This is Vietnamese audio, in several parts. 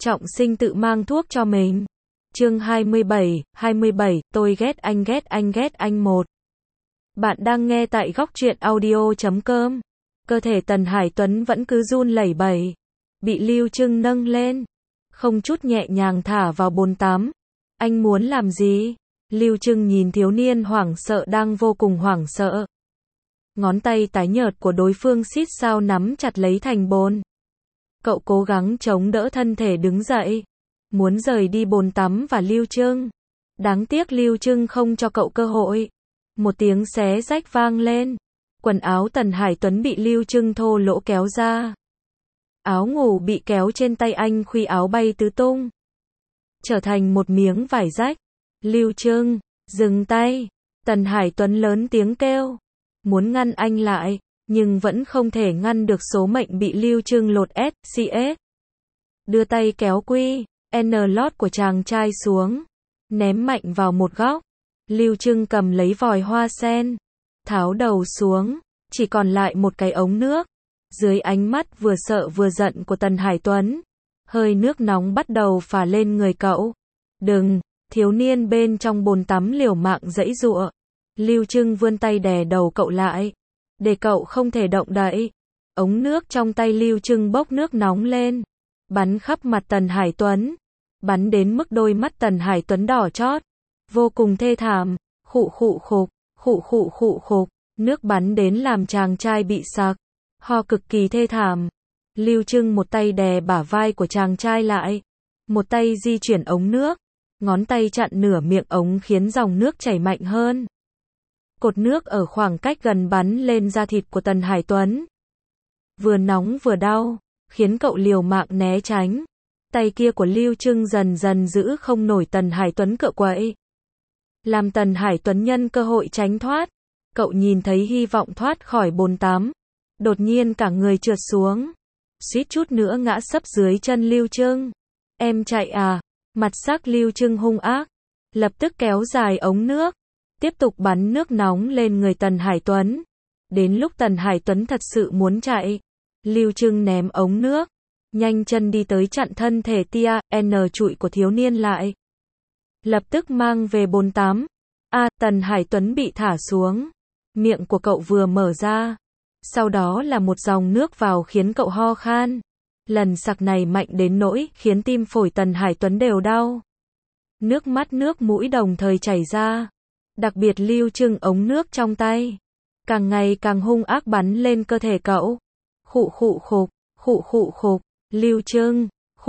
Trọng Sinh tự mang thuốc cho mình. Chương 27, tôi ghét anh 1. Bạn đang nghe tại góc truyện audio.com. Cơ thể Tần Hải Tuấn vẫn cứ run lẩy bẩy, bị Lưu Trưng nâng lên, không chút nhẹ nhàng thả vào bồn tắm. Anh muốn làm gì? Lưu Trưng nhìn thiếu niên hoảng sợ đang vô cùng hoảng sợ. Ngón tay tái nhợt của đối phương xít sao nắm chặt lấy thành bồn. Cậu cố gắng chống đỡ thân thể đứng dậy, muốn rời đi bồn tắm và Lưu Trưng. Đáng tiếc Lưu Trưng không cho cậu cơ hội. Một tiếng xé rách vang lên. Quần áo Tần Hải Tuấn bị Lưu Trưng thô lỗ kéo ra. Áo ngủ bị kéo trên tay anh, khuy áo bay tứ tung, trở thành một miếng vải rách. Lưu Trưng, dừng tay. Tần Hải Tuấn lớn tiếng kêu, muốn ngăn anh lại, nhưng vẫn không thể ngăn được số mệnh bị Lưu Trưng lột SCS. Đưa tay kéo quy N-lót của chàng trai xuống, ném mạnh vào một góc. Lưu Trưng cầm lấy vòi hoa sen, tháo đầu xuống, chỉ còn lại một cái ống nước. Dưới ánh mắt vừa sợ vừa giận của Tần Hải Tuấn, hơi nước nóng bắt đầu phả lên người cậu. Đừng! Thiếu niên bên trong bồn tắm liều mạng giãy giụa. Lưu Trưng vươn tay đè đầu cậu lại, để cậu không thể động đậy. Ống nước trong tay Lưu Trưng bốc nước nóng lên, bắn khắp mặt Tần Hải Tuấn, bắn đến mức đôi mắt Tần Hải Tuấn đỏ chót, vô cùng thê thảm. Khụ, nước bắn đến làm chàng trai bị sặc, ho cực kỳ thê thảm. Lưu Trưng một tay đè bả vai của chàng trai lại, một tay di chuyển ống nước, ngón tay chặn nửa miệng ống khiến dòng nước chảy mạnh hơn. Cột nước ở khoảng cách gần bắn lên da thịt của Tần Hải Tuấn. Vừa nóng vừa đau, khiến cậu liều mạng né tránh. Tay kia của Lưu Trưng dần dần giữ không nổi Tần Hải Tuấn cựa quậy, làm Tần Hải Tuấn nhân cơ hội tránh thoát. Cậu nhìn thấy hy vọng thoát khỏi bồn tắm, đột nhiên cả người trượt xuống, suýt chút nữa ngã sấp dưới chân Lưu Trưng. Em chạy à? Mặt sắc Lưu Trưng hung ác, lập tức kéo dài ống nước, tiếp tục bắn nước nóng lên người Tần Hải Tuấn. Đến lúc Tần Hải Tuấn thật sự muốn chạy, Lưu Trưng ném ống nước, nhanh chân đi tới chặn thân thể tia N trụi của thiếu niên lại, lập tức mang về bồn tắm. Tần Hải Tuấn bị thả xuống, miệng của cậu vừa mở ra, sau đó là một dòng nước vào khiến cậu ho khan. Lần sặc này mạnh đến nỗi khiến tim phổi Tần Hải Tuấn đều đau. Nước mắt nước mũi đồng thời chảy ra. Đặc biệt Lưu Trưng ống nước trong tay, càng ngày càng hung ác bắn lên cơ thể cậu. Khụ, Lưu Trưng,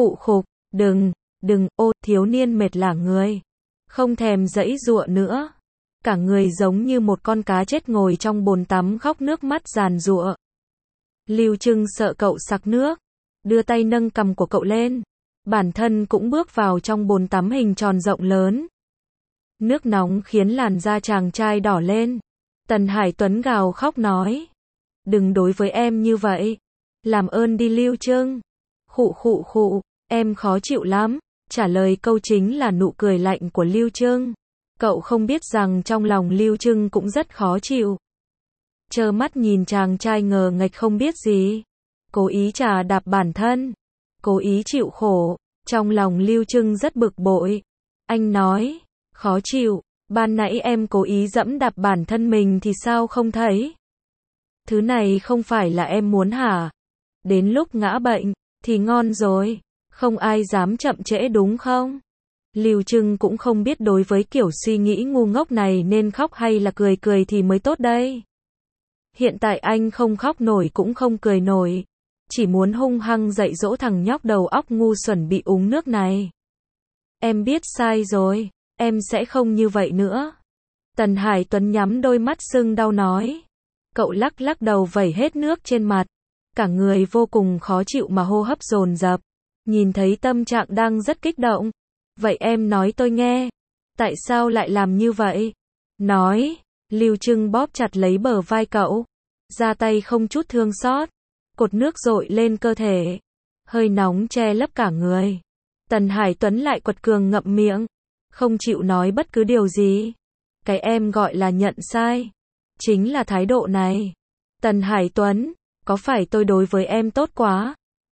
đừng, thiếu niên mệt lả người, không thèm giãy giụa nữa. Cả người giống như một con cá chết ngồi trong bồn tắm khóc nước mắt giàn giụa. Lưu Trưng sợ cậu sặc nước, đưa tay nâng cằm của cậu lên, bản thân cũng bước vào trong bồn tắm hình tròn rộng lớn. Nước nóng khiến làn da chàng trai đỏ lên. Tần Hải Tuấn gào khóc nói, đừng đối với em như vậy, làm ơn đi Lưu Trưng. Khụ, em khó chịu lắm. Trả lời câu chính là nụ cười lạnh của Lưu Trưng. Cậu không biết rằng trong lòng Lưu Trưng cũng rất khó chịu. Trơ mắt nhìn chàng trai ngờ nghệch không biết gì, cố ý chà đạp bản thân, cố ý chịu khổ. Trong lòng Lưu Trưng rất bực bội. Anh nói, khó chịu, ban nãy em cố ý dẫm đạp bản thân mình thì sao không thấy? Thứ này không phải là em muốn hả? Đến lúc ngã bệnh thì ngon rồi, không ai dám chậm trễ đúng không? Lưu Trưng cũng không biết đối với kiểu suy nghĩ ngu ngốc này nên khóc hay là cười thì mới tốt đây. Hiện tại anh không khóc nổi cũng không cười nổi, chỉ muốn hung hăng dạy dỗ thằng nhóc đầu óc ngu xuẩn bị uống nước này. Em biết sai rồi, em sẽ không như vậy nữa. Tần Hải Tuấn nhắm đôi mắt sưng đau nói. Cậu lắc đầu vẩy hết nước trên mặt, cả người vô cùng khó chịu mà hô hấp dồn dập. Nhìn thấy tâm trạng đang rất kích động. Vậy em nói tôi nghe, tại sao lại làm như vậy? Nói. Lưu Trưng bóp chặt lấy bờ vai cậu, ra tay không chút thương xót. Cột nước dội lên cơ thể, hơi nóng che lấp cả người. Tần Hải Tuấn lại quật cường ngậm miệng, không chịu nói bất cứ điều gì. Cái em gọi là nhận sai, chính là thái độ này. Tần Hải Tuấn, có phải tôi đối với em tốt quá,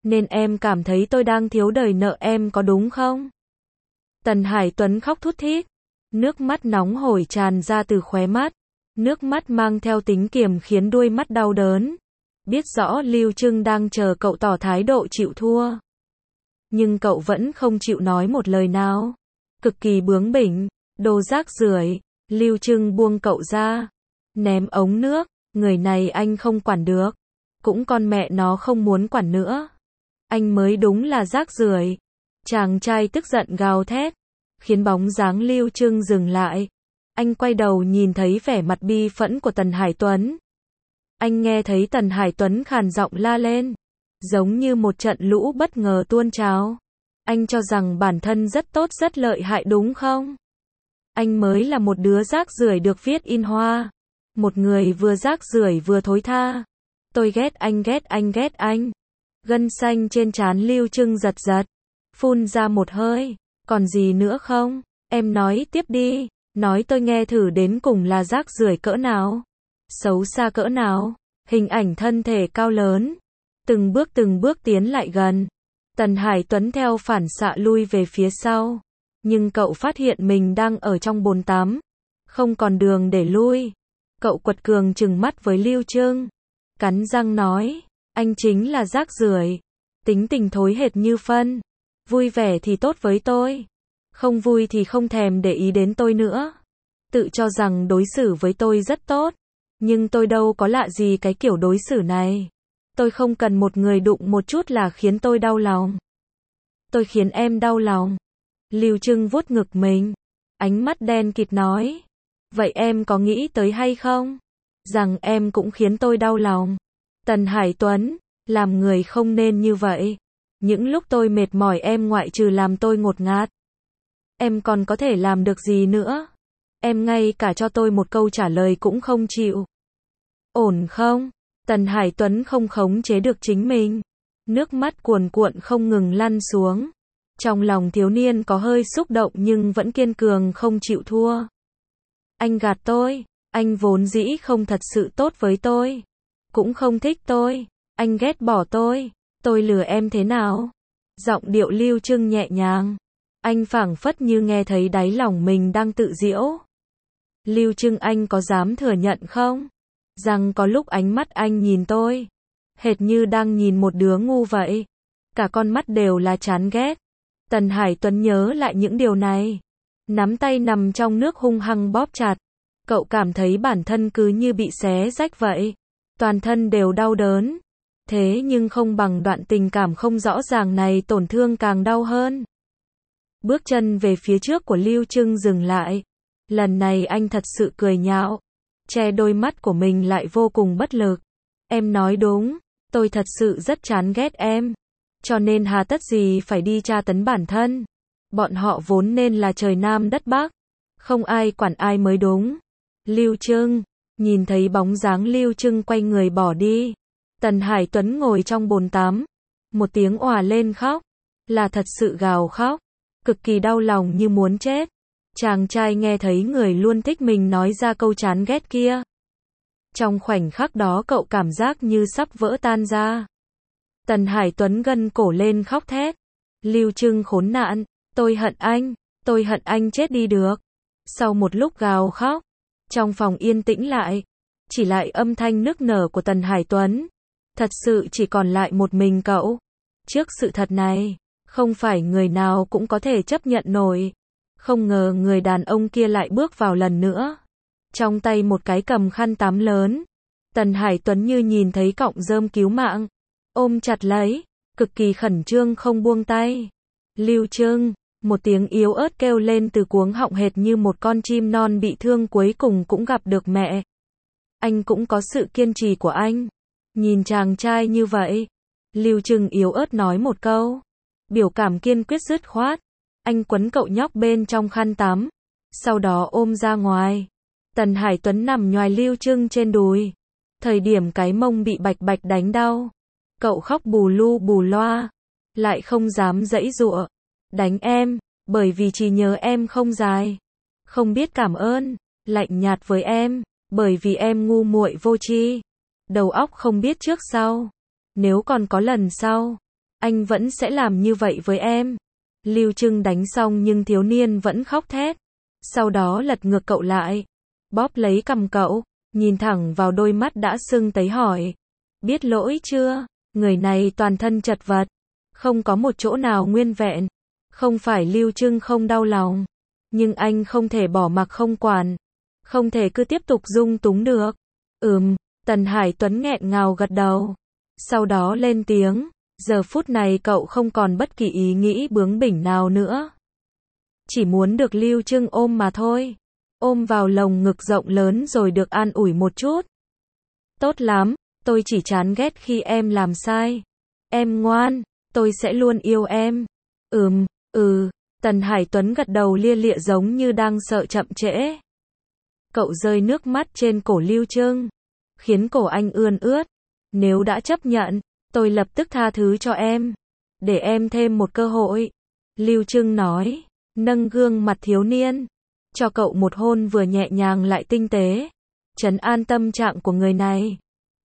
nên em cảm thấy tôi đang thiếu đòi nợ em có đúng không? Tần Hải Tuấn khóc thút thít, nước mắt nóng hổi tràn ra từ khóe mắt, nước mắt mang theo tính kiềm khiến đuôi mắt đau đớn. Biết rõ Lưu Trưng đang chờ cậu tỏ thái độ chịu thua. Nhưng cậu vẫn không chịu nói một lời nào. Cực kỳ bướng bỉnh, đồ rác rưởi. Lưu Trưng buông cậu ra, ném ống nước, người này anh không quản được. Cũng con mẹ nó không muốn quản nữa. Anh mới đúng là rác rưởi. Chàng trai tức giận gào thét, khiến bóng dáng Lưu Trưng dừng lại. Anh quay đầu nhìn thấy vẻ mặt bi phẫn của Tần Hải Tuấn. Anh nghe thấy Tần Hải Tuấn khàn giọng la lên, giống như một trận lũ bất ngờ tuôn trào. Anh cho rằng bản thân rất tốt rất lợi hại đúng không? Anh mới là một đứa rác rưởi được viết in hoa. Một người vừa rác rưởi vừa thối tha. Tôi ghét anh ghét anh ghét anh. Gân xanh trên trán Lưu Trưng giật giật, phun ra một hơi. Còn gì nữa không? Em nói tiếp đi, nói tôi nghe thử đến cùng là rác rưởi cỡ nào, xấu xa cỡ nào. Hình ảnh thân thể cao lớn, từng bước tiến lại gần. Tần Hải Tuấn theo phản xạ lui về phía sau, nhưng cậu phát hiện mình đang ở trong bồn tắm, không còn đường để lui. Cậu quật cường trừng mắt với Lưu Trưng, cắn răng nói, anh chính là rác rưởi, tính tình thối hệt như phân, vui vẻ thì tốt với tôi, không vui thì không thèm để ý đến tôi nữa. Tự cho rằng đối xử với tôi rất tốt, nhưng tôi đâu có lạ gì cái kiểu đối xử này. Tôi không cần một người đụng một chút là khiến tôi đau lòng. Tôi khiến em đau lòng. Lưu Trưng vuốt ngực mình, ánh mắt đen kịt nói, vậy em có nghĩ tới hay không, rằng em cũng khiến tôi đau lòng? Tần Hải Tuấn, làm người không nên như vậy. Những lúc tôi mệt mỏi em ngoại trừ làm tôi ngột ngạt, em còn có thể làm được gì nữa? Em ngay cả cho tôi một câu trả lời cũng không chịu. Ổn không? Tần Hải Tuấn không khống chế được chính mình. Nước mắt cuồn cuộn không ngừng lăn xuống. Trong lòng thiếu niên có hơi xúc động nhưng vẫn kiên cường không chịu thua. Anh gạt tôi. Anh vốn dĩ không thật sự tốt với tôi. Cũng không thích tôi. Anh ghét bỏ tôi. Tôi lừa em thế nào? Giọng điệu Lưu Trưng nhẹ nhàng. Anh phảng phất như nghe thấy đáy lòng mình đang tự giễu. Lưu Trưng, anh có dám thừa nhận không? Rằng có lúc ánh mắt anh nhìn tôi, hệt như đang nhìn một đứa ngu vậy. Cả con mắt đều là chán ghét. Tần Hải Tuấn nhớ lại những điều này. Nắm tay nằm trong nước hung hăng bóp chặt. Cậu cảm thấy bản thân cứ như bị xé rách vậy. Toàn thân đều đau đớn. Thế nhưng không bằng đoạn tình cảm không rõ ràng này tổn thương càng đau hơn. Bước chân về phía trước của Lưu Trưng dừng lại. Lần này anh thật sự cười nhạo, che đôi mắt của mình lại vô cùng bất lực. Em nói đúng, tôi thật sự rất chán ghét em. Cho nên hà tất gì phải đi tra tấn bản thân. Bọn họ vốn nên là trời Nam đất Bắc. Không ai quản ai mới đúng. Lưu Trưng, nhìn thấy bóng dáng Lưu Trưng quay người bỏ đi. Tần Hải Tuấn ngồi trong bồn tắm. Một tiếng òa lên khóc. Là thật sự gào khóc. Cực kỳ đau lòng như muốn chết. Chàng trai nghe thấy người luôn thích mình nói ra câu chán ghét kia. Trong khoảnh khắc đó cậu cảm giác như sắp vỡ tan ra. Tần Hải Tuấn gân cổ lên khóc thét. Lưu Trưng khốn nạn, tôi hận anh chết đi được. Sau một lúc gào khóc, trong phòng yên tĩnh lại, chỉ lại âm thanh nức nở của Tần Hải Tuấn. Thật sự chỉ còn lại một mình cậu. Trước sự thật này, không phải người nào cũng có thể chấp nhận nổi. Không ngờ người đàn ông kia lại bước vào lần nữa. Trong tay một cái cầm khăn tắm lớn. Tần Hải Tuấn như nhìn thấy cọng rơm cứu mạng. Ôm chặt lấy, cực kỳ khẩn trương không buông tay. Lưu Trưng, một tiếng yếu ớt kêu lên từ cuống họng hệt như một con chim non bị thương cuối cùng cũng gặp được mẹ. Anh cũng có sự kiên trì của anh. Nhìn chàng trai như vậy. Lưu Trưng yếu ớt nói một câu. Biểu cảm kiên quyết dứt khoát. Anh quấn cậu nhóc bên trong khăn tắm. Sau đó ôm ra ngoài. Tần Hải Tuấn nằm nhoài Lưu Trưng trên đùi. Thời điểm cái mông bị bạch bạch đánh đau. Cậu khóc bù lu bù loa. Lại không dám giãy giụa. Đánh em, bởi vì chỉ nhớ em không dài. Không biết cảm ơn, lạnh nhạt với em, bởi vì em ngu muội vô tri. Đầu óc không biết trước sau. Nếu còn có lần sau, anh vẫn sẽ làm như vậy với em. Lưu Trưng đánh xong nhưng thiếu niên vẫn khóc thét. Sau đó lật ngược cậu lại, bóp lấy cằm cậu, nhìn thẳng vào đôi mắt đã sưng tấy hỏi. Biết lỗi chưa? Người này toàn thân chật vật, không có một chỗ nào nguyên vẹn. Không phải Lưu Trưng không đau lòng, nhưng anh không thể bỏ mặc không quản, không thể cứ tiếp tục dung túng được. Tần Hải Tuấn nghẹn ngào gật đầu, sau đó lên tiếng, giờ phút này cậu không còn bất kỳ ý nghĩ bướng bỉnh nào nữa. Chỉ muốn được Lưu Trưng ôm mà thôi, ôm vào lồng ngực rộng lớn rồi được an ủi một chút. Tốt lắm, tôi chỉ chán ghét khi em làm sai. Em ngoan, tôi sẽ luôn yêu em. Tần Hải Tuấn gật đầu lia lịa giống như đang sợ chậm trễ. Cậu rơi nước mắt trên cổ Lưu Trưng, khiến cổ anh ươn ướt. Nếu đã chấp nhận, tôi lập tức tha thứ cho em, để em thêm một cơ hội. Lưu Trưng nói, nâng gương mặt thiếu niên, cho cậu một hôn vừa nhẹ nhàng lại tinh tế, trấn an tâm trạng của người này.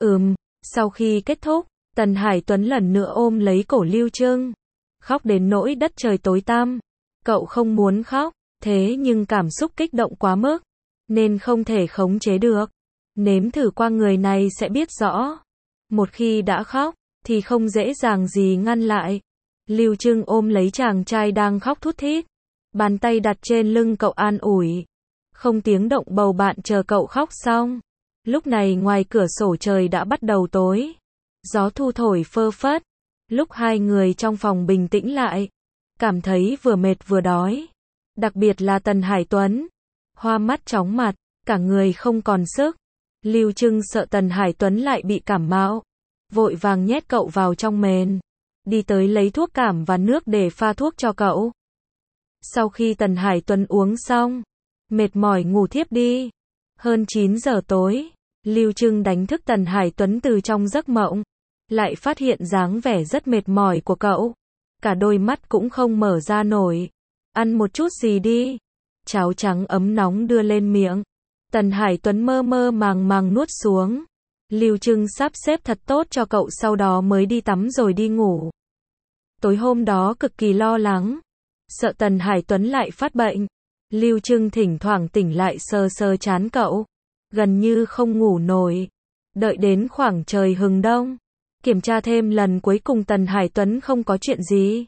Sau khi kết thúc, Tần Hải Tuấn lần nữa ôm lấy cổ Lưu Trưng, khóc đến nỗi đất trời tối tăm. Cậu không muốn khóc, thế nhưng cảm xúc kích động quá mức, nên không thể khống chế được. Nếm thử qua người này sẽ biết rõ. Một khi đã khóc, thì không dễ dàng gì ngăn lại. Lưu Trưng ôm lấy chàng trai đang khóc thút thít, bàn tay đặt trên lưng cậu an ủi. Không tiếng động bầu bạn chờ cậu khóc xong. Lúc này ngoài cửa sổ trời đã bắt đầu tối. Gió thu thổi phơ phất. Lúc hai người trong phòng bình tĩnh lại, cảm thấy vừa mệt vừa đói. Đặc biệt là Tần Hải Tuấn, hoa mắt chóng mặt, cả người không còn sức. Lưu Trưng sợ Tần Hải Tuấn lại bị cảm mạo, vội vàng nhét cậu vào trong mền, đi tới lấy thuốc cảm và nước để pha thuốc cho cậu. Sau khi Tần Hải Tuấn uống xong, mệt mỏi ngủ thiếp đi. Hơn 9 giờ tối, Lưu Trưng đánh thức Tần Hải Tuấn từ trong giấc mộng, lại phát hiện dáng vẻ rất mệt mỏi của cậu, cả đôi mắt cũng không mở ra nổi. Ăn một chút gì đi. Cháo trắng ấm nóng đưa lên miệng. Tần Hải Tuấn mơ mơ màng màng nuốt xuống. Lưu Trưng sắp xếp thật tốt cho cậu sau đó mới đi tắm rồi đi ngủ. Tối hôm đó cực kỳ lo lắng, sợ Tần Hải Tuấn lại phát bệnh. Lưu Trưng thỉnh thoảng tỉnh lại sờ sờ trán cậu, gần như không ngủ nổi. Đợi đến khoảng trời hừng đông, kiểm tra thêm lần cuối cùng Tần Hải Tuấn không có chuyện gì.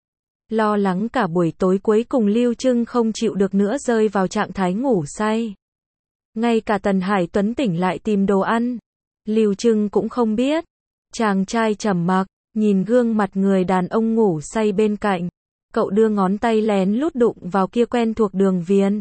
Lo lắng cả buổi tối cuối cùng Lưu Trưng không chịu được nữa rơi vào trạng thái ngủ say. Ngay cả Tần Hải Tuấn tỉnh lại tìm đồ ăn, Lưu Trưng cũng không biết. Chàng trai trầm mặc, nhìn gương mặt người đàn ông ngủ say bên cạnh. Cậu đưa ngón tay lén lút đụng vào kia quen thuộc đường viền.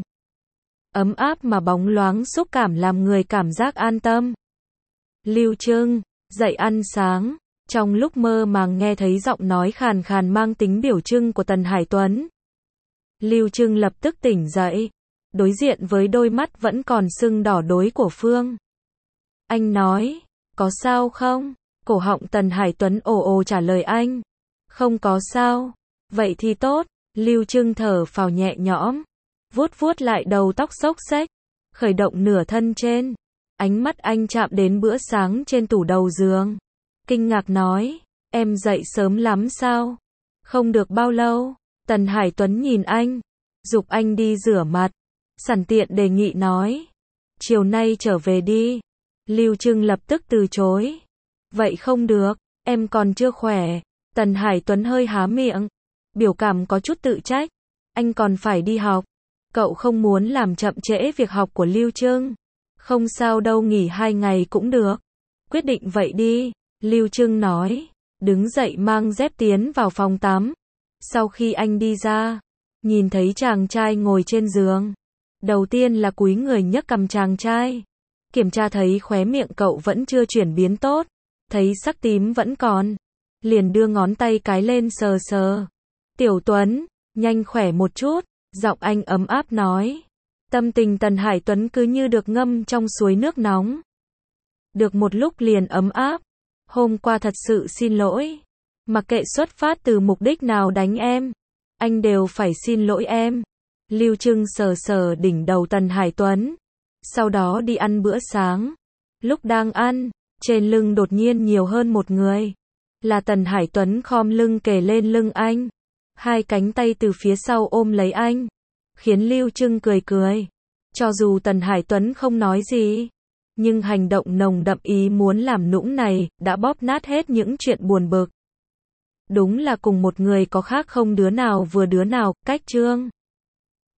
Ấm áp mà bóng loáng xúc cảm làm người cảm giác an tâm. Lưu Trưng, dậy ăn sáng. Trong lúc mơ màng nghe thấy giọng nói khàn khàn mang tính biểu trưng của Tần Hải Tuấn. Lưu Trưng lập tức tỉnh dậy, đối diện với đôi mắt vẫn còn sưng đỏ đối của Phương. Anh nói, có sao không? Cổ họng Tần Hải Tuấn ồ ồ trả lời anh. Không có sao. Vậy thì tốt. Lưu Trưng thở phào nhẹ nhõm, vuốt vuốt lại đầu tóc xốc xếch, khởi động nửa thân trên. Ánh mắt anh chạm đến bữa sáng trên tủ đầu giường. Kinh ngạc nói, em dậy sớm lắm sao? Không được bao lâu. Tần Hải Tuấn nhìn anh, giục anh đi rửa mặt. Sẵn tiện đề nghị nói, chiều nay trở về đi. Lưu Trưng lập tức từ chối. Vậy không được, em còn chưa khỏe. Tần Hải Tuấn hơi há miệng, biểu cảm có chút tự trách. Anh còn phải đi học. Cậu không muốn làm chậm trễ việc học của Lưu Trưng. Không sao đâu, nghỉ 2 ngày cũng được. Quyết định vậy đi. Lưu Trưng nói, đứng dậy mang dép tiến vào phòng tắm. Sau khi anh đi ra, nhìn thấy chàng trai ngồi trên giường. Đầu tiên là cúi người nhấc cằm chàng trai. Kiểm tra thấy khóe miệng cậu vẫn chưa chuyển biến tốt, thấy sắc tím vẫn còn. Liền đưa ngón tay cái lên sờ sờ. Tiểu Tuấn, nhanh khỏe một chút. Giọng anh ấm áp nói. Tâm tình Tần Hải Tuấn cứ như được ngâm trong suối nước nóng. Được một lúc liền ấm áp. Hôm qua thật sự xin lỗi. Mặc kệ xuất phát từ mục đích nào đánh em, anh đều phải xin lỗi em. Lưu Trưng sờ sờ đỉnh đầu Tần Hải Tuấn. Sau đó đi ăn bữa sáng. Lúc đang ăn, trên lưng đột nhiên nhiều hơn một người. Là Tần Hải Tuấn khom lưng kề lên lưng anh. Hai cánh tay từ phía sau ôm lấy anh. Khiến Lưu Trưng cười cười. Cho dù Tần Hải Tuấn không nói gì. Nhưng hành động nồng đậm ý muốn làm nũng này, đã bóp nát hết những chuyện buồn bực. Đúng là cùng một người có khác không đứa nào vừa đứa nào, cách Trương.